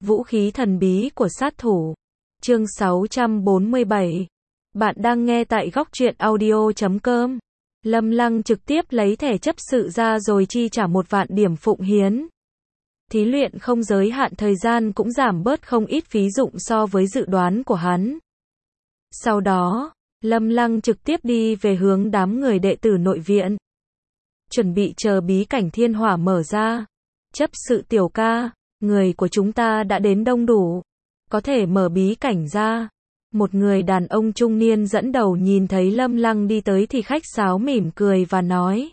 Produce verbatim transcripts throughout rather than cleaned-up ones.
Vũ khí thần bí của sát thủ. Chương sáu trăm bốn mươi bảy. Bạn đang nghe tại góc truyện audio chấm com. Lâm Lăng trực tiếp lấy thẻ chấp sự ra rồi chi trả một vạn điểm phụng hiến. Thí luyện không giới hạn thời gian cũng giảm bớt không ít phí dụng so với dự đoán của hắn. Sau đó, Lâm Lăng trực tiếp đi về hướng đám người đệ tử nội viện. Chuẩn bị chờ bí cảnh thiên hỏa mở ra. Chấp sự tiểu ca, người của chúng ta đã đến đông đủ. Có thể mở bí cảnh ra. Một người đàn ông trung niên dẫn đầu nhìn thấy Lâm Lăng đi tới thì khách sáo mỉm cười và nói.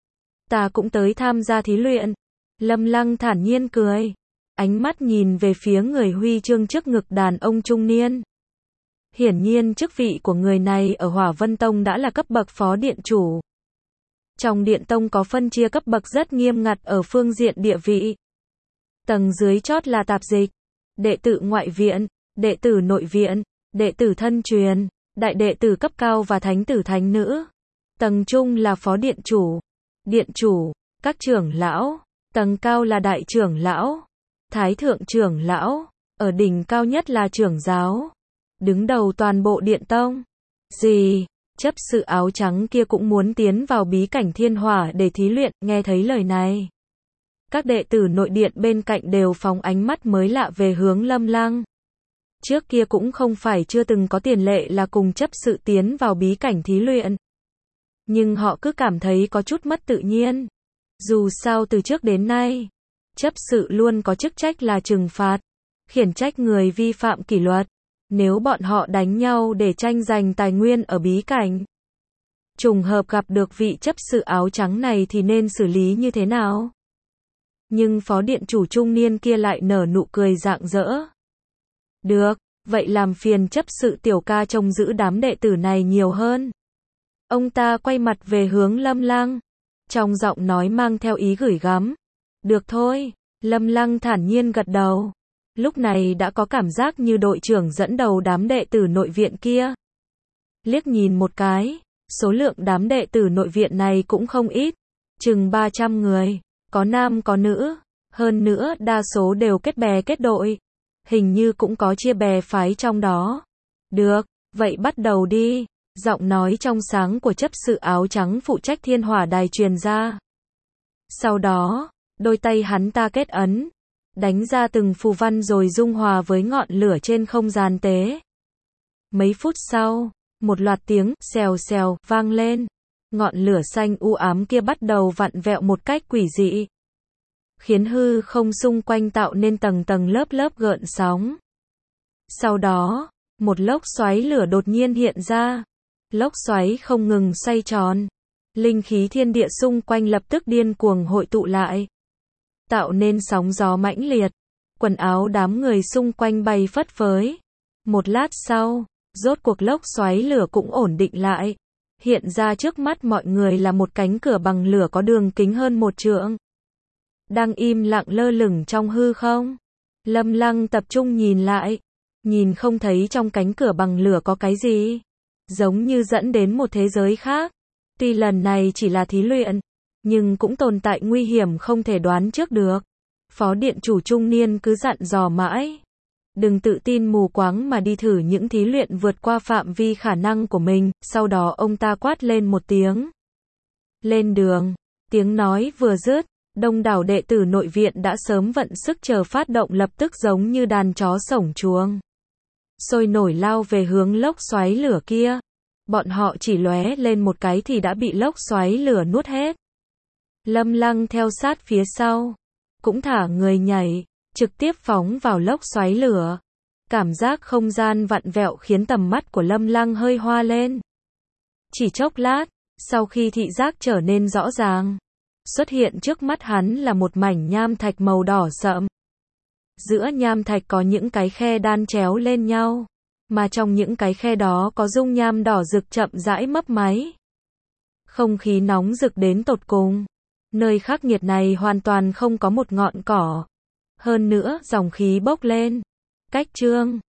Ta cũng tới tham gia thí luyện. Lâm Lăng thản nhiên cười. Ánh mắt nhìn về phía người huy chương trước ngực đàn ông trung niên. Hiển nhiên chức vị của người này ở Hỏa Vân Tông đã là cấp bậc phó điện chủ. Trong điện tông có phân chia cấp bậc rất nghiêm ngặt ở phương diện địa vị. Tầng dưới chót là tạp dịch, đệ tử ngoại viện, đệ tử nội viện, đệ tử thân truyền, đại đệ tử cấp cao và thánh tử thánh nữ. Tầng trung là phó điện chủ, điện chủ, các trưởng lão. Tầng cao là đại trưởng lão, thái thượng trưởng lão. Ở đỉnh cao nhất là trưởng giáo, đứng đầu toàn bộ điện tông. Gì? Chấp sự áo trắng kia cũng muốn tiến vào bí cảnh thiên hỏa để thí luyện. Nghe thấy lời này, các đệ tử nội điện bên cạnh đều phóng ánh mắt mới lạ về hướng Lâm Lăng. Trước kia cũng không phải chưa từng có tiền lệ là cùng chấp sự tiến vào bí cảnh thí luyện. Nhưng họ cứ cảm thấy có chút mất tự nhiên. Dù sao từ trước đến nay, chấp sự luôn có chức trách là trừng phạt, khiển trách người vi phạm kỷ luật. Nếu bọn họ đánh nhau để tranh giành tài nguyên ở bí cảnh, trùng hợp gặp được vị chấp sự áo trắng này thì nên xử lý như thế nào? Nhưng phó điện chủ trung niên kia lại nở nụ cười rạng rỡ. Được, vậy làm phiền chấp sự tiểu ca trông giữ đám đệ tử này nhiều hơn. Ông ta quay mặt về hướng Lâm Lăng, trong giọng nói mang theo ý gửi gắm. Được thôi, Lâm Lăng thản nhiên gật đầu. Lúc này đã có cảm giác như đội trưởng dẫn đầu đám đệ tử nội viện kia. Liếc nhìn một cái, số lượng đám đệ tử nội viện này cũng không ít, chừng ba trăm người, có nam có nữ, hơn nữa đa số đều kết bè kết đội, hình như cũng có chia bè phái trong đó. Được, vậy bắt đầu đi. Giọng nói trong sáng của chấp sự áo trắng phụ trách thiên hỏa đài truyền ra. Sau đó, đôi tay hắn ta kết ấn, đánh ra từng phù văn rồi dung hòa với ngọn lửa trên không gian tế. Mấy phút sau, một loạt tiếng xèo xèo vang lên. Ngọn lửa xanh u ám kia bắt đầu vặn vẹo một cách quỷ dị, khiến hư không xung quanh tạo nên tầng tầng lớp lớp gợn sóng. Sau đó, một lốc xoáy lửa đột nhiên hiện ra. Lốc xoáy không ngừng xoay tròn. Linh khí thiên địa xung quanh lập tức điên cuồng hội tụ lại, tạo nên sóng gió mãnh liệt. Quần áo đám người xung quanh bay phất phới. Một lát sau, rốt cuộc lốc xoáy lửa cũng ổn định lại. Hiện ra trước mắt mọi người là một cánh cửa bằng lửa có đường kính hơn một trượng, đang im lặng lơ lửng trong hư không. Lâm Lăng tập trung nhìn lại, nhìn không thấy trong cánh cửa bằng lửa có cái gì, giống như dẫn đến một thế giới khác. Tuy lần này chỉ là thí luyện, nhưng cũng tồn tại nguy hiểm không thể đoán trước được. Phó điện chủ trung niên cứ dặn dò mãi. Đừng tự tin mù quáng mà đi thử những thí luyện vượt qua phạm vi khả năng của mình. Sau đó ông ta quát lên một tiếng. Lên đường. Tiếng nói vừa dứt, đông đảo đệ tử nội viện đã sớm vận sức chờ phát động, lập tức giống như đàn chó sổng chuồng, sôi nổi lao về hướng lốc xoáy lửa kia. Bọn họ chỉ lóe lên một cái thì đã bị lốc xoáy lửa nuốt hết. Lâm Lăng theo sát phía sau, cũng thả người nhảy, trực tiếp phóng vào lốc xoáy lửa. Cảm giác không gian vặn vẹo khiến tầm mắt của Lâm Lăng hơi hoa lên. Chỉ chốc lát, sau khi thị giác trở nên rõ ràng, xuất hiện trước mắt hắn là một mảnh nham thạch màu đỏ sậm. Giữa nham thạch có những cái khe đan chéo lên nhau, mà trong những cái khe đó có dung nham đỏ rực chậm rãi mấp máy. Không khí nóng rực đến tột cùng. Nơi khắc nghiệt này hoàn toàn không có một ngọn cỏ. Hơn nữa, dòng khí bốc lên, cách trương,